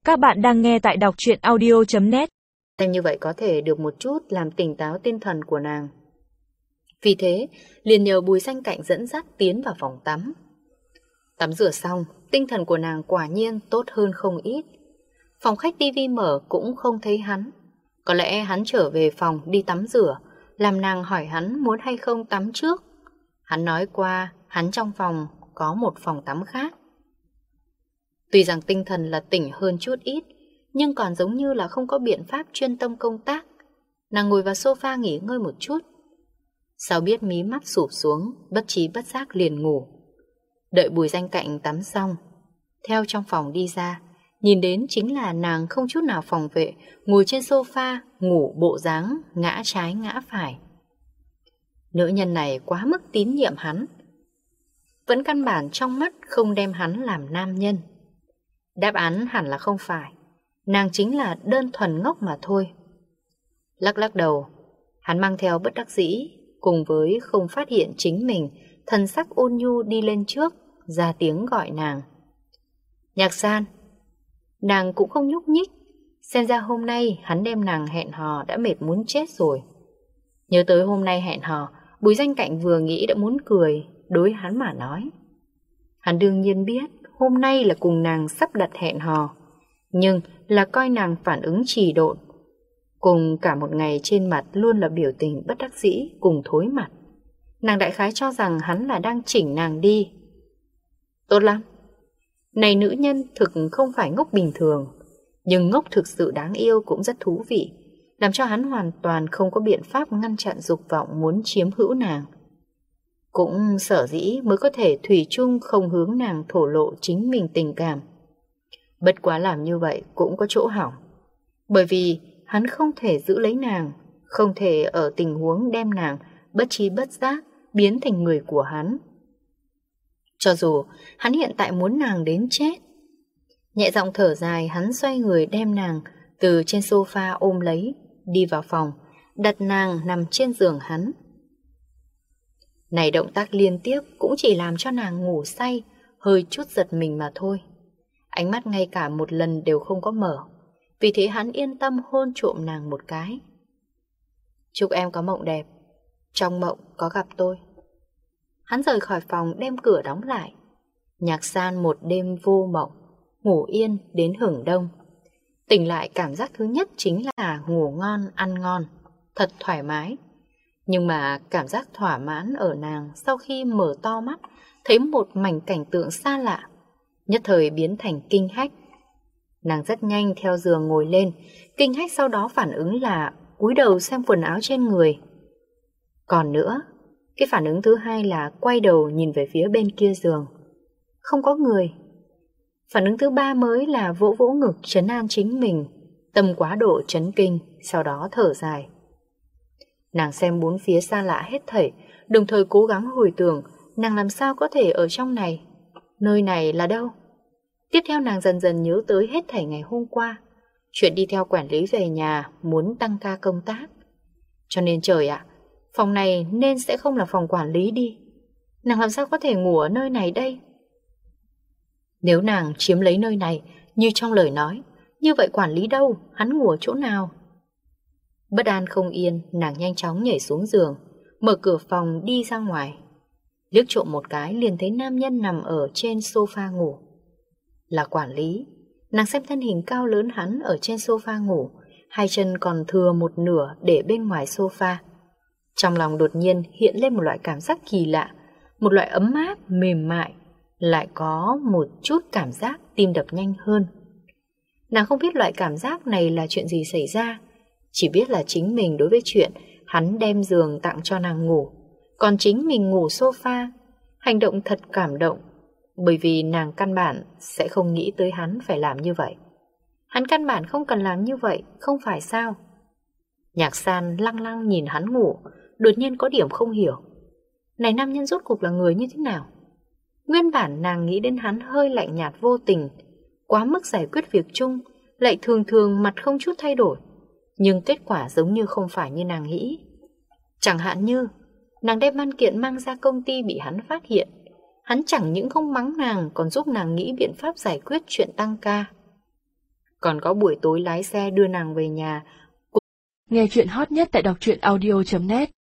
Các bạn đang nghe tại đọc truyện audio.net. Xem như vậy có thể được một chút làm tỉnh táo tinh thần của nàng. Vì thế, liền nhờ Bùi Danh Cạnh dẫn dắt tiến vào phòng tắm. Tắm rửa xong, tinh thần của nàng quả nhiên tốt hơn không ít. Phòng khách tivi mở cũng không thấy hắn. Có lẽ hắn trở về phòng đi tắm rửa, làm nàng hỏi hắn muốn hay không tắm trước. Hắn nói qua, hắn trong phòng có một phòng tắm khác. Tuy rằng tinh thần là tỉnh hơn chút ít, nhưng còn giống như là không có biện pháp chuyên tâm công tác. Nàng ngồi vào sofa nghỉ ngơi một chút. Sao biết mí mắt sụp xuống, bất trí bất giác liền ngủ. Đợi Bùi Danh Cạnh tắm xong, theo trong phòng đi ra, nhìn đến chính là nàng không chút nào phòng vệ, ngồi trên sofa, ngủ bộ dáng ngã trái ngã phải. Nữ nhân này quá mức tín nhiệm hắn, vẫn căn bản trong mắt không đem hắn làm nam nhân. Đáp án hẳn là không phải, nàng chính là đơn thuần ngốc mà thôi. Lắc lắc đầu, hắn mang theo bất đắc dĩ, cùng với không phát hiện chính mình, thần sắc ôn nhu đi lên trước, ra tiếng gọi nàng. Nhạc San. Nàng cũng không nhúc nhích, xem ra hôm nay hắn đem nàng hẹn hò đã mệt muốn chết rồi. Nhớ tới hôm nay hẹn hò, Bùi Danh Cạnh vừa nghĩ đã muốn cười, đối hắn mà nói. Hắn đương nhiên biết hôm nay là cùng nàng sắp đặt hẹn hò, nhưng là coi nàng phản ứng trì độn, cùng cả một ngày trên mặt luôn là biểu tình bất đắc dĩ cùng thối mặt. Nàng đại khái cho rằng hắn là đang chỉnh nàng đi. Tốt lắm. Này nữ nhân thực không phải ngốc bình thường, nhưng ngốc thực sự đáng yêu cũng rất thú vị, làm cho hắn hoàn toàn không có biện pháp ngăn chặn dục vọng muốn chiếm hữu nàng. Cũng sở dĩ mới có thể thủy chung không hướng nàng thổ lộ chính mình tình cảm. Bất quá làm như vậy cũng có chỗ hỏng, bởi vì hắn không thể giữ lấy nàng, không thể ở tình huống đem nàng bất trí bất giác biến thành người của hắn. Cho dù hắn hiện tại muốn nàng đến chết. Nhẹ giọng thở dài, hắn xoay người đem nàng từ trên sofa ôm lấy, đi vào phòng, đặt nàng nằm trên giường hắn. Này động tác liên tiếp cũng chỉ làm cho nàng ngủ say, hơi chút giật mình mà thôi. Ánh mắt ngay cả một lần đều không có mở, vì thế hắn yên tâm hôn trộm nàng một cái. Chúc em có mộng đẹp, trong mộng có gặp tôi. Hắn rời khỏi phòng đem cửa đóng lại. Nhạc San một đêm vô mộng, ngủ yên đến hửng đông. Tỉnh lại cảm giác thứ nhất chính là ngủ ngon, ăn ngon, thật thoải mái. Nhưng mà cảm giác thỏa mãn ở nàng sau khi mở to mắt, thấy một mảnh cảnh tượng xa lạ, nhất thời biến thành kinh hách. Nàng rất nhanh theo giường ngồi lên, kinh hách sau đó phản ứng là cúi đầu xem quần áo trên người. Còn nữa, cái phản ứng thứ hai là quay đầu nhìn về phía bên kia giường. Không có người. Phản ứng thứ ba mới là vỗ vỗ ngực trấn an chính mình, tâm quá độ chấn kinh, sau đó thở dài. Nàng xem bốn phía xa lạ hết thảy, đồng thời cố gắng hồi tưởng nàng làm sao có thể ở trong này. Nơi này là đâu? Tiếp theo nàng dần dần nhớ tới hết thảy ngày hôm qua, chuyện đi theo quản lý về nhà muốn tăng ca công tác. Cho nên trời ạ, phòng này nên sẽ không là phòng quản lý đi. Nàng làm sao có thể ngủ ở nơi này đây? Nếu nàng chiếm lấy nơi này như trong lời nói, như vậy quản lý đâu, hắn ngủ ở chỗ nào? Bất an không yên, nàng nhanh chóng nhảy xuống giường, mở cửa phòng đi ra ngoài. Liếc trộm một cái liền thấy nam nhân nằm ở trên sofa ngủ. Là quản lý. Nàng xem thân hình cao lớn hắn ở trên sofa ngủ, hai chân còn thừa một nửa để bên ngoài sofa. Trong lòng đột nhiên hiện lên một loại cảm giác kỳ lạ, một loại ấm áp, mềm mại, lại có một chút cảm giác tim đập nhanh hơn. Nàng không biết loại cảm giác này là chuyện gì xảy ra, chỉ biết là chính mình đối với chuyện hắn đem giường tặng cho nàng ngủ, còn chính mình ngủ sofa. Hành động thật cảm động, bởi vì nàng căn bản sẽ không nghĩ tới hắn phải làm như vậy. Hắn căn bản không cần làm như vậy, không phải sao? Nhạc San lăng lăng nhìn hắn ngủ, đột nhiên có điểm không hiểu. Này nam nhân rốt cuộc là người như thế nào? Nguyên bản nàng nghĩ đến hắn hơi lạnh nhạt vô tình, quá mức giải quyết việc chung, lại thường thường mặt không chút thay đổi. Nhưng kết quả giống như không phải như nàng nghĩ. Chẳng hạn như nàng đem văn kiện mang ra công ty bị hắn phát hiện, hắn chẳng những không mắng nàng, còn giúp nàng nghĩ biện pháp giải quyết chuyện tăng ca. Còn có buổi tối lái xe đưa nàng về nhà. Nghe chuyện hot nhất tại đọc truyện audio.net